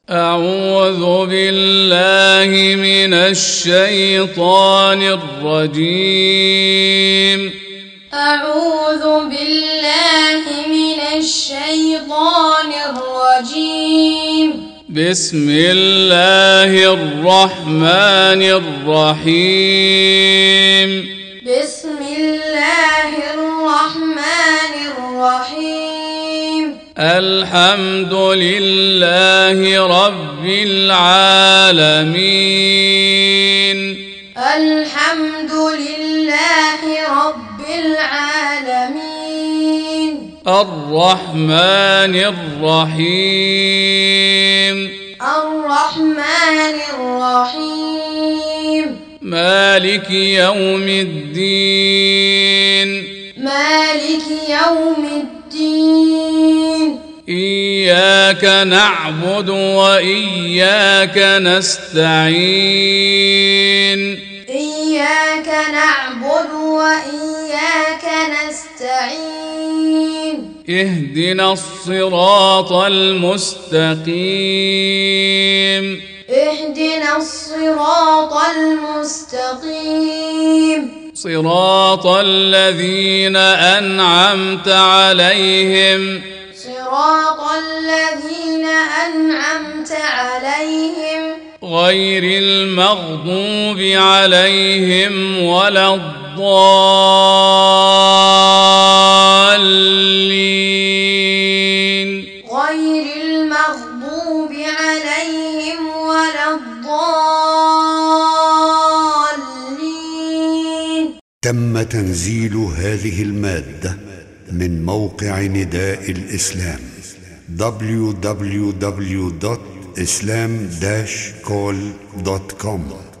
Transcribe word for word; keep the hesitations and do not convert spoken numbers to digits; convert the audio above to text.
أعوذ بالله من الشيطان الرجيم أعوذ بالله من الشيطان الرجيم بسم الله الرحمن الرحيم بسم الله الرحمن الرحيم الحمد لله رب العالمين الحمد لله رب العالمين الرحمن الرحيم الرحمن الرحيم مالك يوم الدين مالك يوم الدين إياك نعبد وإياك نستعين إياك نعبد وإياك نستعين اهدنا الصراط المستقيم اهدنا الصراط المستقيم صراط الذين أنعمت عليهم صراط الذين أنعمت عليهم غير المغضوب عليهم ولا الضالين غير المغضوب عليهم ولا الضالين. تم تنزيل هذه المادة من موقع نداء الإسلام دبليو دبليو دبليو دوت إسلام داش كول دوت كوم.